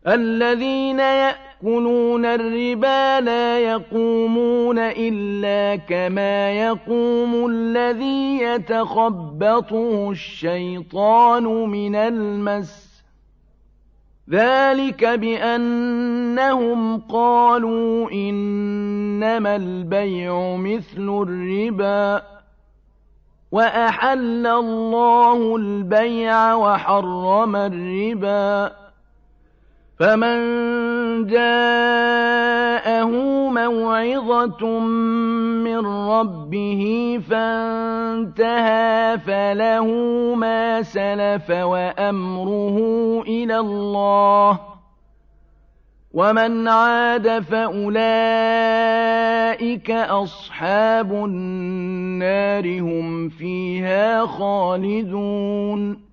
الذين يأكلون الربا لا يقومون إلا كما يقوم الذي يتخبطه الشيطان من المس ذلك بأنهم قالوا إنما البيع مثل الربا وأحل الله البيع وحرم الربا فمن جاءه موعظة من ربه فانتهى فله ما سلف وأمره إلى الله ومن عاد فأولئك أصحاب النار هم فيها خالدون